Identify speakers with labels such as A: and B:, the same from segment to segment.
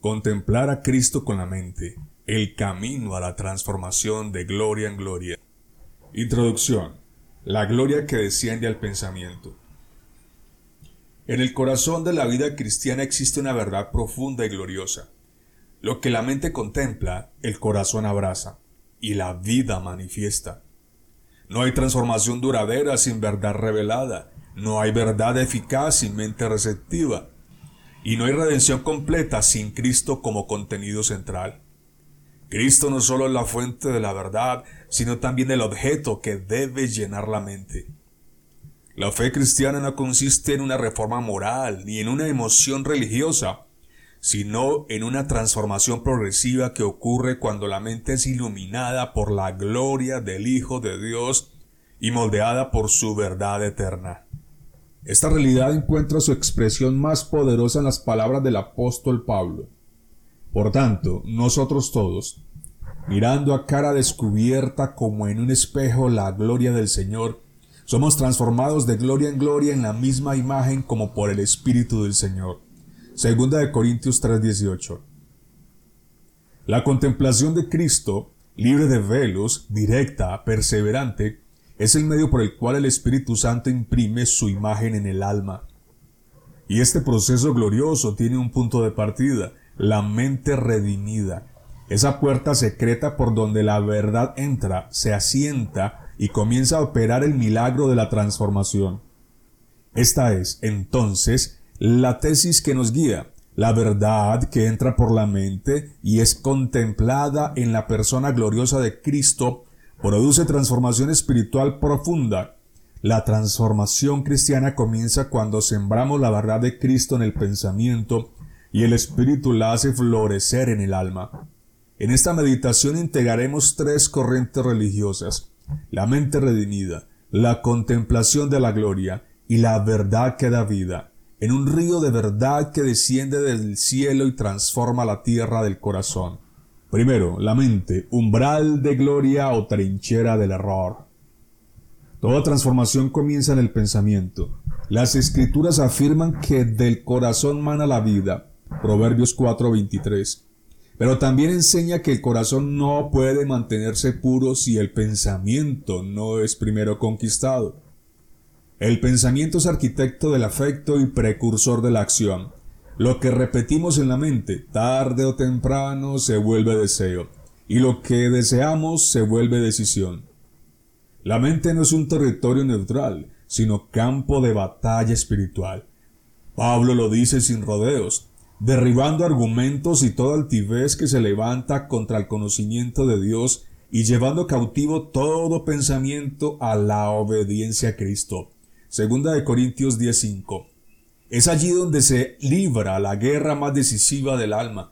A: Contemplar a Cristo con la mente, el camino a la transformación de gloria en gloria. Introducción. La gloria que desciende al pensamiento. En el corazón de la vida cristiana existe una verdad profunda y gloriosa. Lo que la mente contempla, el corazón abraza, y la vida manifiesta. No hay transformación duradera sin verdad revelada, no hay verdad eficaz sin mente receptiva, y no hay redención completa sin Cristo como contenido central. Cristo no solo es la fuente de la verdad, sino también el objeto que debe llenar la mente. La fe cristiana no consiste en una reforma moral ni en una emoción religiosa, sino en una transformación progresiva que ocurre cuando la mente es iluminada por la gloria del Hijo de Dios y moldeada por su verdad eterna. Esta realidad encuentra su expresión más poderosa en las palabras del apóstol Pablo. Por tanto, nosotros todos, mirando a cara descubierta como en un espejo la gloria del Señor, somos transformados de gloria en gloria en la misma imagen como por el Espíritu del Señor. Segunda de Corintios 3:18. La contemplación de Cristo, libre de velos, directa, perseverante, es el medio por el cual el Espíritu Santo imprime su imagen en el alma. Y este proceso glorioso tiene un punto de partida, la mente redimida. Esa puerta secreta por donde la verdad entra, se asienta y comienza a operar el milagro de la transformación. Esta es, entonces, la tesis que nos guía, la verdad que entra por la mente y es contemplada en la persona gloriosa de Cristo, produce transformación espiritual profunda. La transformación cristiana comienza cuando sembramos la verdad de Cristo en el pensamiento y el Espíritu la hace florecer en el alma. En esta meditación integraremos tres corrientes religiosas: la mente redimida, la contemplación de la gloria y la verdad que da vida, en un río de verdad que desciende del cielo y transforma la tierra del corazón. Primero, la mente, umbral de gloria o trinchera del error. Toda transformación comienza en el pensamiento. Las Escrituras afirman que del corazón mana la vida, Proverbios 4:23. Pero también enseña que el corazón no puede mantenerse puro si el pensamiento no es primero conquistado. El pensamiento es arquitecto del afecto y precursor de la acción. Lo que repetimos en la mente, tarde o temprano, se vuelve deseo, y lo que deseamos se vuelve decisión. La mente no es un territorio neutral, sino campo de batalla espiritual. Pablo lo dice sin rodeos, derribando argumentos y toda altivez que se levanta contra el conocimiento de Dios y llevando cautivo todo pensamiento a la obediencia a Cristo. Segunda de Corintios 10:5. Es allí donde se libra la guerra más decisiva del alma.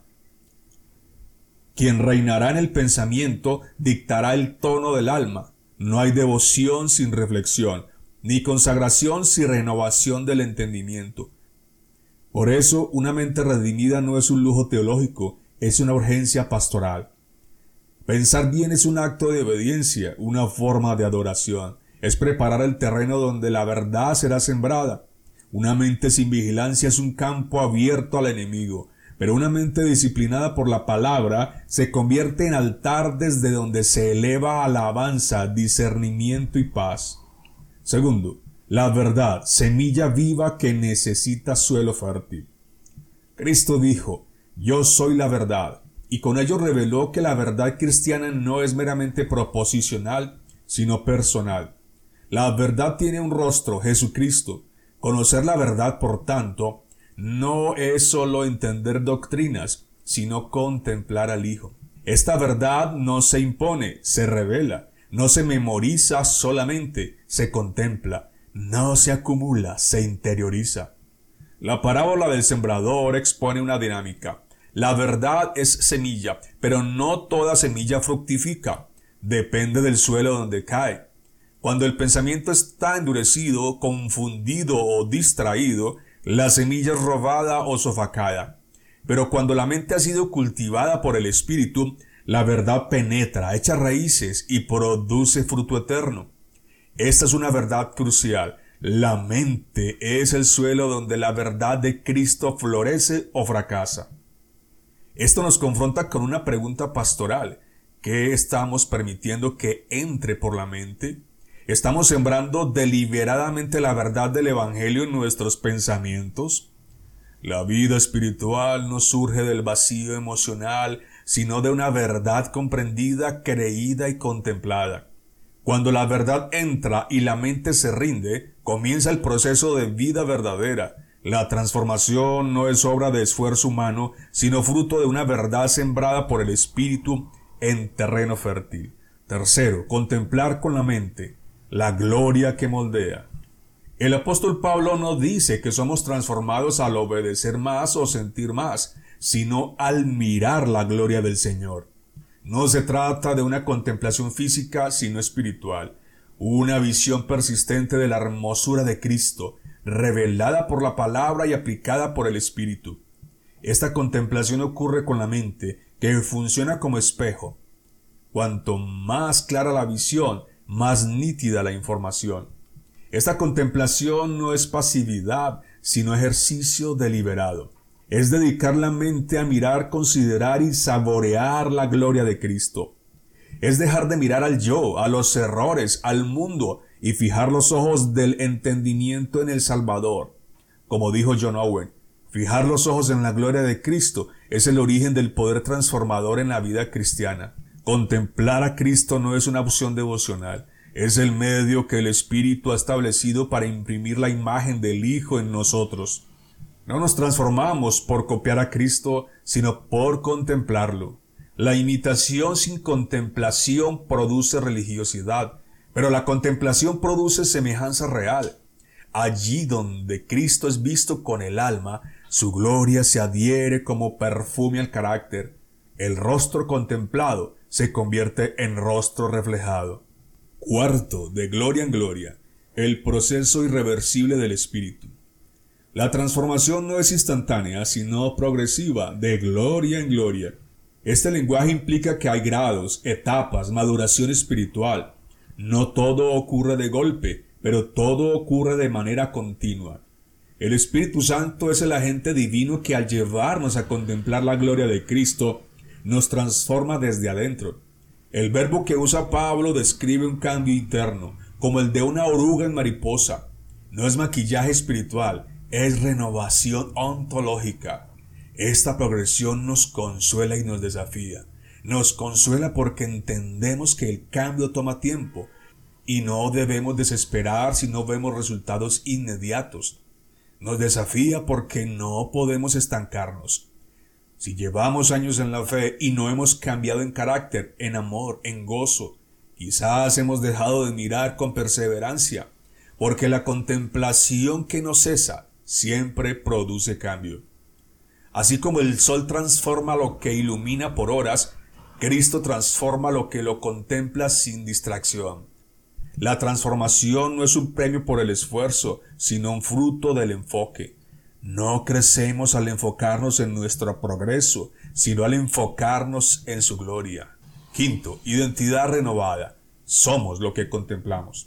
A: Quien reinará en el pensamiento dictará el tono del alma. No hay devoción sin reflexión, ni consagración sin renovación del entendimiento. Por eso, una mente redimida no es un lujo teológico, es una urgencia pastoral. Pensar bien es un acto de obediencia, una forma de adoración. Es preparar el terreno donde la verdad será sembrada. Una mente sin vigilancia es un campo abierto al enemigo, pero una mente disciplinada por la palabra se convierte en altar desde donde se eleva alabanza, discernimiento y paz. Segundo, la verdad, semilla viva que necesita suelo fértil. Cristo dijo: "Yo soy la verdad", y con ello reveló que la verdad cristiana no es meramente proposicional, sino personal. La verdad tiene un rostro, Jesucristo. Conocer la verdad, por tanto, no es solo entender doctrinas, sino contemplar al Hijo. Esta verdad no se impone, se revela, no se memoriza solamente, se contempla, no se acumula, se interioriza. La parábola del sembrador expone una dinámica. La verdad es semilla, pero no toda semilla fructifica. Depende del suelo donde cae. Cuando el pensamiento está endurecido, confundido o distraído, la semilla es robada o sofocada. Pero cuando la mente ha sido cultivada por el Espíritu, la verdad penetra, echa raíces y produce fruto eterno. Esta es una verdad crucial. La mente es el suelo donde la verdad de Cristo florece o fracasa. Esto nos confronta con una pregunta pastoral. ¿Qué estamos permitiendo que entre por la mente? ¿Estamos sembrando deliberadamente la verdad del Evangelio en nuestros pensamientos? La vida espiritual no surge del vacío emocional, sino de una verdad comprendida, creída y contemplada. Cuando la verdad entra y la mente se rinde, comienza el proceso de vida verdadera. La transformación no es obra de esfuerzo humano, sino fruto de una verdad sembrada por el Espíritu en terreno fértil. Tercero, contemplar con la mente la gloria que moldea. El apóstol Pablo no dice que somos transformados al obedecer más o sentir más, sino al mirar la gloria del Señor. No se trata de una contemplación física, sino espiritual, una visión persistente de la hermosura de Cristo, revelada por la palabra y aplicada por el Espíritu. Esta contemplación ocurre con la mente, que funciona como espejo. Cuanto más clara la visión, más nítida la información. Esta contemplación no es pasividad, sino ejercicio deliberado. Es dedicar la mente a mirar, considerar y saborear la gloria de Cristo. Es dejar de mirar al yo, a los errores, al mundo y fijar los ojos del entendimiento en el Salvador. Como dijo John Owen, fijar los ojos en la gloria de Cristo es el origen del poder transformador en la vida cristiana. Contemplar a Cristo no es una opción devocional, es el medio que el Espíritu ha establecido para imprimir la imagen del Hijo en nosotros. No nos transformamos por copiar a Cristo, sino por contemplarlo. La imitación sin contemplación produce religiosidad, pero la contemplación produce semejanza real. Allí donde Cristo es visto con el alma, su gloria se adhiere como perfume al carácter. El rostro contemplado se convierte en rostro reflejado. Cuarto, de gloria en gloria, el proceso irreversible del Espíritu. La transformación no es instantánea, sino progresiva, de gloria en gloria. Este lenguaje implica que hay grados, etapas, maduración espiritual. No todo ocurre de golpe, pero todo ocurre de manera continua. El Espíritu Santo es el agente divino que al llevarnos a contemplar la gloria de Cristo, nos transforma desde adentro. El verbo que usa Pablo describe un cambio interno, como el de una oruga en mariposa. No es maquillaje espiritual, es renovación ontológica. Esta progresión nos consuela y nos desafía. Nos consuela porque entendemos que el cambio toma tiempo y no debemos desesperar si no vemos resultados inmediatos. Nos desafía porque no podemos estancarnos. Si llevamos años en la fe y no hemos cambiado en carácter, en amor, en gozo, quizás hemos dejado de mirar con perseverancia, porque la contemplación que no cesa siempre produce cambio. Así como el sol transforma lo que ilumina por horas, Cristo transforma lo que lo contempla sin distracción. La transformación no es un premio por el esfuerzo, sino un fruto del enfoque. No crecemos al enfocarnos en nuestro progreso, sino al enfocarnos en su gloria. Quinto, identidad renovada. Somos lo que contemplamos.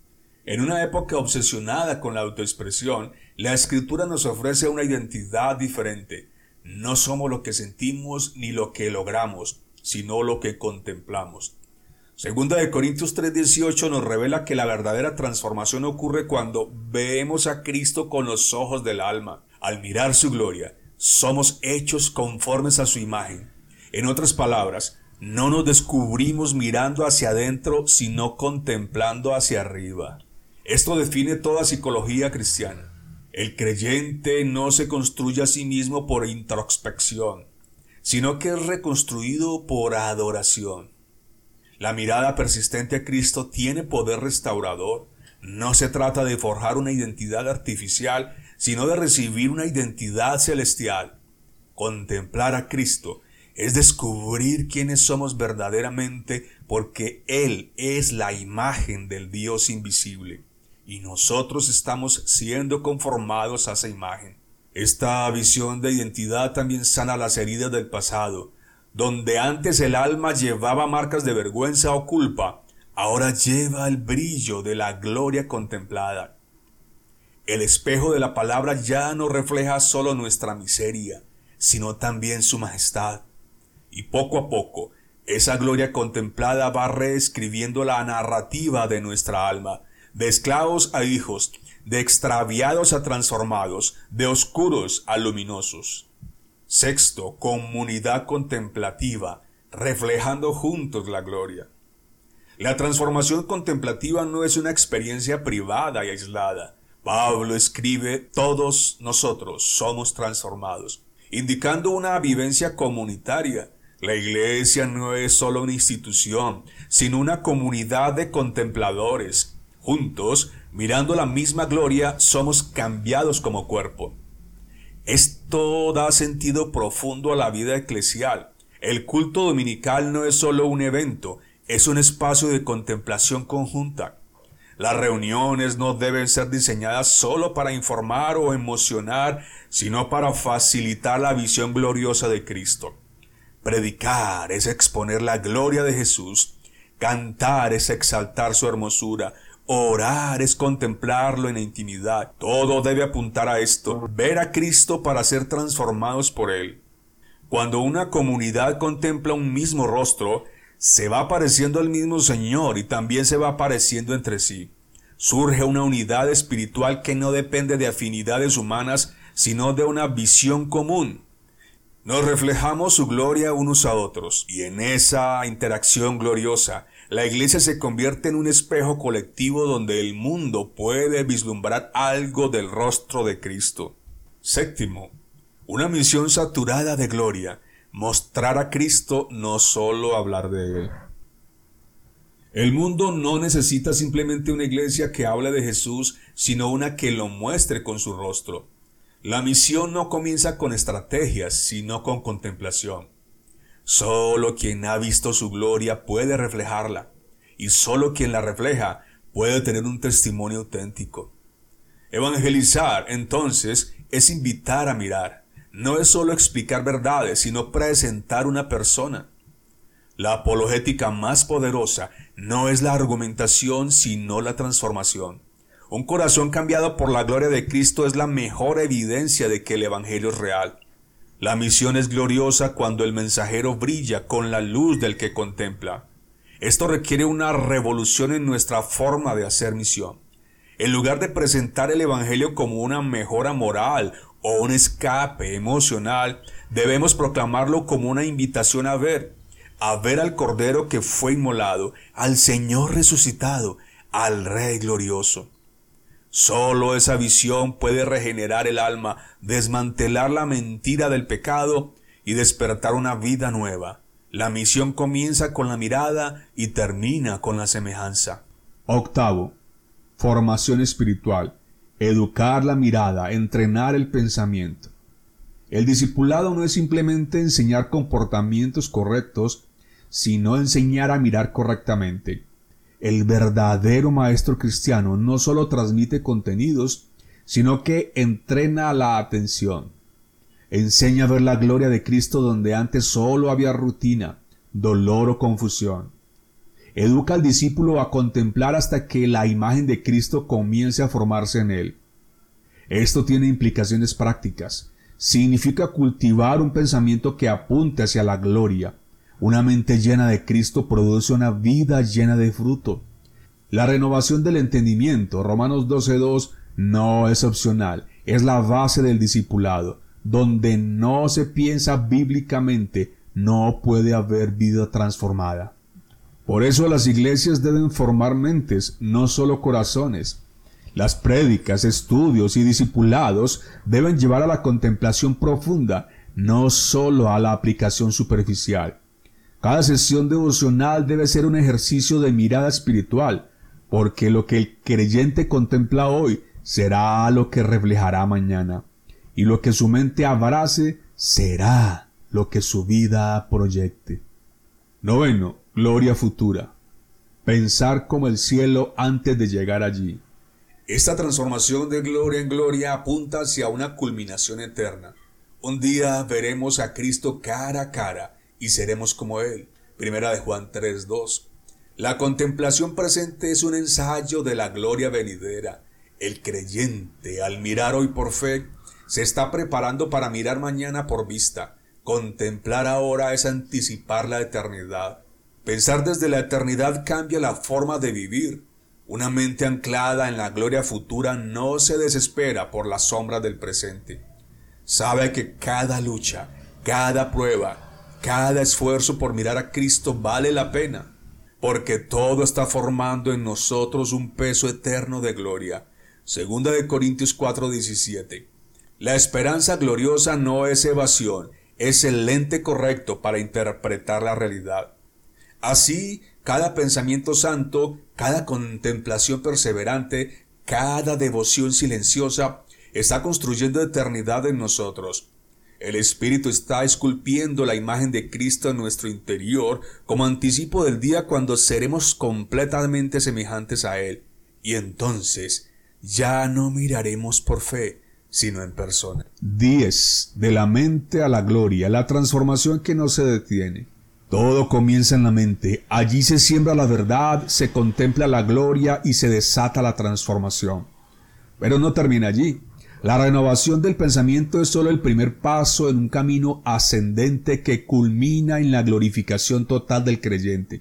A: En una época obsesionada con la autoexpresión, la Escritura nos ofrece una identidad diferente. No somos lo que sentimos ni lo que logramos, sino lo que contemplamos. Segunda de Corintios 3:18 nos revela que la verdadera transformación ocurre cuando vemos a Cristo con los ojos del alma. Al mirar su gloria, somos hechos conformes a su imagen. En otras palabras, no nos descubrimos mirando hacia adentro, sino contemplando hacia arriba. Esto define toda psicología cristiana. El creyente no se construye a sí mismo por introspección, sino que es reconstruido por adoración. La mirada persistente a Cristo tiene poder restaurador. No se trata de forjar una identidad artificial, sino de recibir una identidad celestial. Contemplar a Cristo es descubrir quiénes somos verdaderamente, porque Él es la imagen del Dios invisible, y nosotros estamos siendo conformados a esa imagen. Esta visión de identidad también sana las heridas del pasado. Donde antes el alma llevaba marcas de vergüenza o culpa, ahora lleva el brillo de la gloria contemplada. El espejo de la palabra ya no refleja solo nuestra miseria, sino también su majestad. Y poco a poco, esa gloria contemplada va reescribiendo la narrativa de nuestra alma, de esclavos a hijos, de extraviados a transformados, de oscuros a luminosos. Sexto, comunidad contemplativa, reflejando juntos la gloria. La transformación contemplativa no es una experiencia privada y aislada. Pablo escribe: todos nosotros somos transformados, indicando una vivencia comunitaria. La iglesia no es solo una institución, sino una comunidad de contempladores. Juntos, mirando la misma gloria, somos cambiados como cuerpo. Esto da sentido profundo a la vida eclesial. El culto dominical no es solo un evento, es un espacio de contemplación conjunta. Las reuniones no deben ser diseñadas solo para informar o emocionar, sino para facilitar la visión gloriosa de Cristo. Predicar es exponer la gloria de Jesús, cantar es exaltar su hermosura, orar es contemplarlo en la intimidad. Todo debe apuntar a esto, ver a Cristo para ser transformados por Él. Cuando una comunidad contempla un mismo rostro, se va pareciendo al mismo Señor y también se va pareciendo entre sí. Surge una unidad espiritual que no depende de afinidades humanas, sino de una visión común. Nos reflejamos su gloria unos a otros, y en esa interacción gloriosa, la iglesia se convierte en un espejo colectivo donde el mundo puede vislumbrar algo del rostro de Cristo. Séptimo, una misión saturada de gloria, mostrar a Cristo, no solo hablar de Él. El mundo no necesita simplemente una iglesia que hable de Jesús, sino una que lo muestre con su rostro. La misión no comienza con estrategias, sino con contemplación. Solo quien ha visto su gloria puede reflejarla, y solo quien la refleja puede tener un testimonio auténtico. Evangelizar, entonces, es invitar a mirar. No es solo explicar verdades, sino presentar una persona. La apologética más poderosa no es la argumentación, sino la transformación. Un corazón cambiado por la gloria de Cristo es la mejor evidencia de que el Evangelio es real. La misión es gloriosa cuando el mensajero brilla con la luz del que contempla. Esto requiere una revolución en nuestra forma de hacer misión. En lugar de presentar el Evangelio como una mejora moral o un escape emocional, debemos proclamarlo como una invitación a ver al Cordero que fue inmolado, al Señor resucitado, al Rey glorioso. Solo esa visión puede regenerar el alma, desmantelar la mentira del pecado y despertar una vida nueva. La misión comienza con la mirada y termina con la semejanza. Octavo, formación espiritual. Educar la mirada, entrenar el pensamiento. El discipulado no es simplemente enseñar comportamientos correctos, sino enseñar a mirar correctamente. El verdadero maestro cristiano no solo transmite contenidos, sino que entrena la atención. Enseña a ver la gloria de Cristo donde antes solo había rutina, dolor o confusión. Educa al discípulo a contemplar hasta que la imagen de Cristo comience a formarse en él. Esto tiene implicaciones prácticas. Significa cultivar un pensamiento que apunte hacia la gloria. Una mente llena de Cristo produce una vida llena de fruto. La renovación del entendimiento, Romanos 12:2, no es opcional, es la base del discipulado. Donde no se piensa bíblicamente, no puede haber vida transformada. Por eso las iglesias deben formar mentes, no solo corazones. Las prédicas, estudios y discipulados deben llevar a la contemplación profunda, no solo a la aplicación superficial. Cada sesión devocional debe ser un ejercicio de mirada espiritual, porque lo que el creyente contempla hoy será lo que reflejará mañana, y lo que su mente abrace será lo que su vida proyecte. Noveno, gloria futura. Pensar como el cielo antes de llegar allí. Esta transformación de gloria en gloria apunta hacia una culminación eterna. Un día veremos a Cristo cara a cara y seremos como Él. Primera de Juan 3:2. La contemplación presente es un ensayo de la gloria venidera. El creyente, al mirar hoy por fe, se está preparando para mirar mañana por vista. Contemplar ahora es anticipar la eternidad. Pensar desde la eternidad cambia la forma de vivir. Una mente anclada en la gloria futura no se desespera por las sombras del presente. Sabe que cada lucha, cada prueba, cada esfuerzo por mirar a Cristo vale la pena, porque todo está formando en nosotros un peso eterno de gloria. Segunda de Corintios 4:17. La esperanza gloriosa no es evasión, es el lente correcto para interpretar la realidad. Así, cada pensamiento santo, cada contemplación perseverante, cada devoción silenciosa está construyendo eternidad en nosotros. El Espíritu está esculpiendo la imagen de Cristo en nuestro interior como anticipo del día cuando seremos completamente semejantes a Él. Y entonces ya no miraremos por fe, sino en persona. 10. De la mente a la gloria, la transformación que no se detiene. Todo comienza en la mente. Allí se siembra la verdad, se contempla la gloria y se desata la transformación. Pero no termina allí. La renovación del pensamiento es solo el primer paso en un camino ascendente que culmina en la glorificación total del creyente.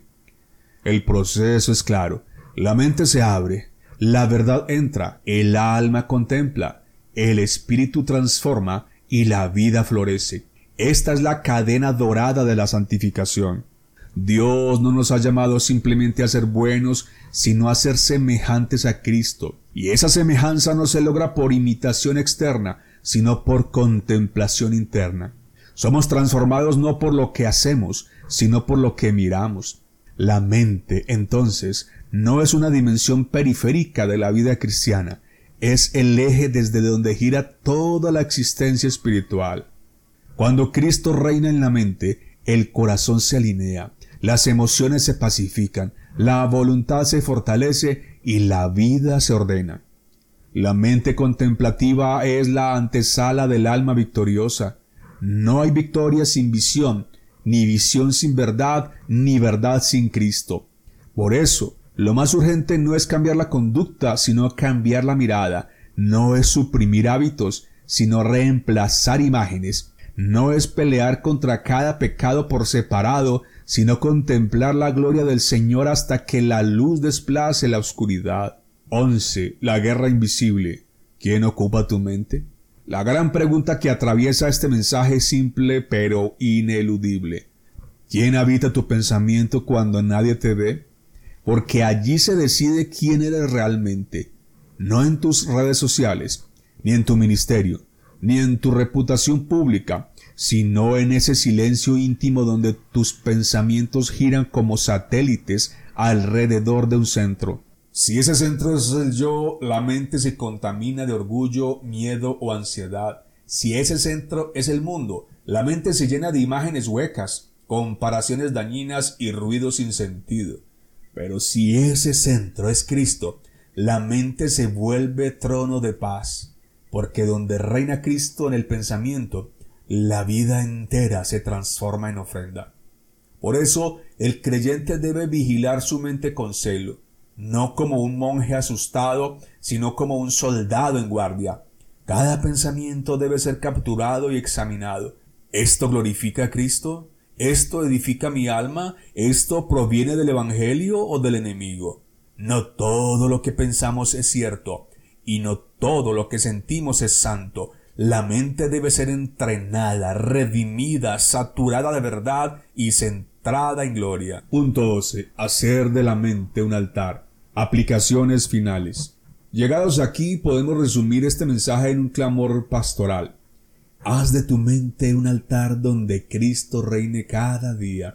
A: El proceso es claro. La mente se abre, la verdad entra, el alma contempla, el espíritu transforma y la vida florece. Esta es la cadena dorada de la santificación. Dios no nos ha llamado simplemente a ser buenos, sino a ser semejantes a Cristo. Y esa semejanza no se logra por imitación externa, sino por contemplación interna. Somos transformados no por lo que hacemos, sino por lo que miramos. La mente, entonces, no es una dimensión periférica de la vida cristiana, es el eje desde donde gira toda la existencia espiritual. Cuando Cristo reina en la mente, el corazón se alinea, las emociones se pacifican, la voluntad se fortalece y la vida se ordena. La mente contemplativa es la antesala del alma victoriosa. No hay victoria sin visión, ni visión sin verdad, ni verdad sin Cristo. Por eso, lo más urgente no es cambiar la conducta, sino cambiar la mirada. No es suprimir hábitos, sino reemplazar imágenes. No es pelear contra cada pecado por separado, sino contemplar la gloria del Señor hasta que la luz desplace la oscuridad. 11. La guerra invisible. ¿Quién ocupa tu mente? La gran pregunta que atraviesa este mensaje es simple pero ineludible. ¿Quién habita tu pensamiento cuando nadie te ve? Porque allí se decide quién eres realmente, no en tus redes sociales, ni en tu ministerio, ni en tu reputación pública, sino en ese silencio íntimo donde tus pensamientos giran como satélites alrededor de un centro. Si ese centro es el yo, la mente se contamina de orgullo, miedo o ansiedad. Si ese centro es el mundo, la mente se llena de imágenes huecas, comparaciones dañinas y ruidos sin sentido. Pero si ese centro es Cristo, la mente se vuelve trono de paz, porque donde reina Cristo en el pensamiento, la vida entera se transforma en ofrenda. Por eso, el creyente debe vigilar su mente con celo, no como un monje asustado, sino como un soldado en guardia. Cada pensamiento debe ser capturado y examinado. ¿Esto glorifica a Cristo? ¿Esto edifica mi alma? ¿Esto proviene del Evangelio o del enemigo? No todo lo que pensamos es cierto, y no todo lo que sentimos es santo. La mente debe ser entrenada, redimida, saturada de verdad y centrada en gloria. Punto 12. Hacer de la mente un altar. Aplicaciones finales. Llegados aquí, podemos resumir este mensaje en un clamor pastoral. Haz de tu mente un altar donde Cristo reine cada día.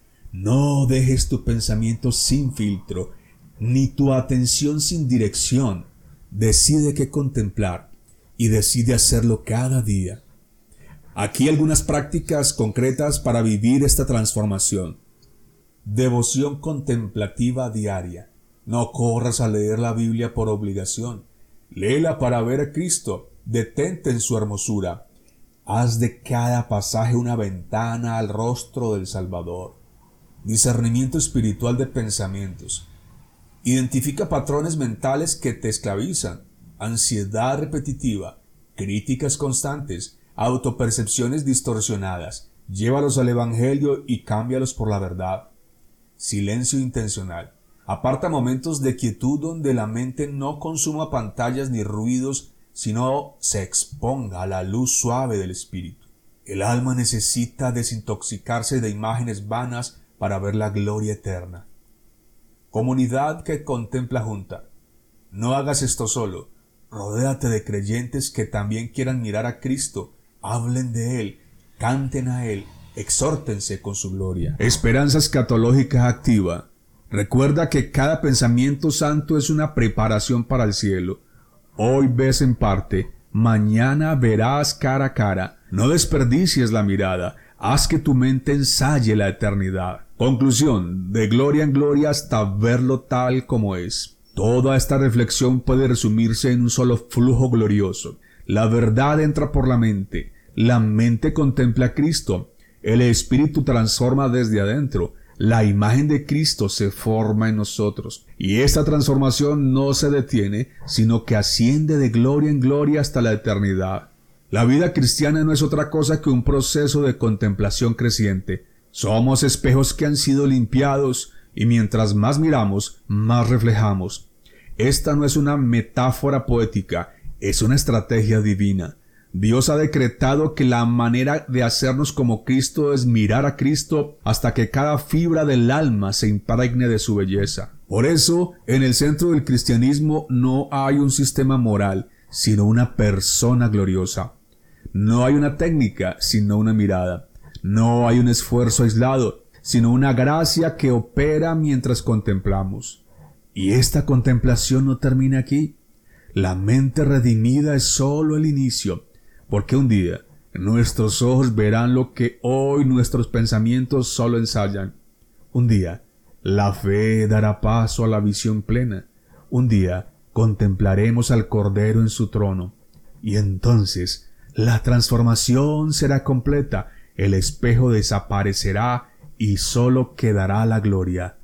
A: No dejes tu pensamiento sin filtro, ni tu atención sin dirección. Decide qué contemplar y decide hacerlo cada día. Aquí algunas prácticas concretas para vivir esta transformación. Devoción contemplativa diaria. No corras a leer la Biblia por obligación. Léela para ver a Cristo. Detente en su hermosura. Haz de cada pasaje una ventana al rostro del Salvador. Discernimiento espiritual de pensamientos. Identifica patrones mentales que te esclavizan. Ansiedad repetitiva. críticas constantes, autopercepciones distorsionadas. Llévalos al Evangelio y cámbialos por la verdad. Silencio intencional. Aparta momentos de quietud donde la mente no consuma pantallas ni ruidos, sino se exponga a la luz suave del Espíritu. El alma necesita desintoxicarse de imágenes vanas para ver la gloria eterna. Comunidad que contempla junta. No hagas esto solo. Rodéate de creyentes que también quieran mirar a Cristo, hablen de Él, canten a Él, exhórtense con su gloria. Esperanza escatológica activa. Recuerda que cada pensamiento santo es una preparación para el cielo. Hoy ves en parte, mañana verás cara a cara. No desperdicies la mirada, haz que tu mente ensaye la eternidad. Conclusión, de gloria en gloria hasta verlo tal como es. Toda esta reflexión puede resumirse en un solo flujo glorioso. La verdad entra por la mente contempla a Cristo, el Espíritu transforma desde adentro, la imagen de Cristo se forma en nosotros, y esta transformación no se detiene, sino que asciende de gloria en gloria hasta la eternidad. La vida cristiana no es otra cosa que un proceso de contemplación creciente. Somos espejos que han sido limpiados, y mientras más miramos, más reflejamos. Esta no es una metáfora poética, es una estrategia divina. Dios ha decretado que la manera de hacernos como Cristo es mirar a Cristo hasta que cada fibra del alma se impregne de su belleza. Por eso, en el centro del cristianismo no hay un sistema moral, sino una persona gloriosa. No hay una técnica, sino una mirada. No hay un esfuerzo aislado, sino una gracia que opera mientras contemplamos. Y esta contemplación no termina aquí. La mente redimida es solo el inicio, porque un día nuestros ojos verán lo que hoy nuestros pensamientos solo ensayan. Un día la fe dará paso a la visión plena. Un día contemplaremos al Cordero en su trono. Y entonces la transformación será completa, el espejo desaparecerá y solo quedará la gloria.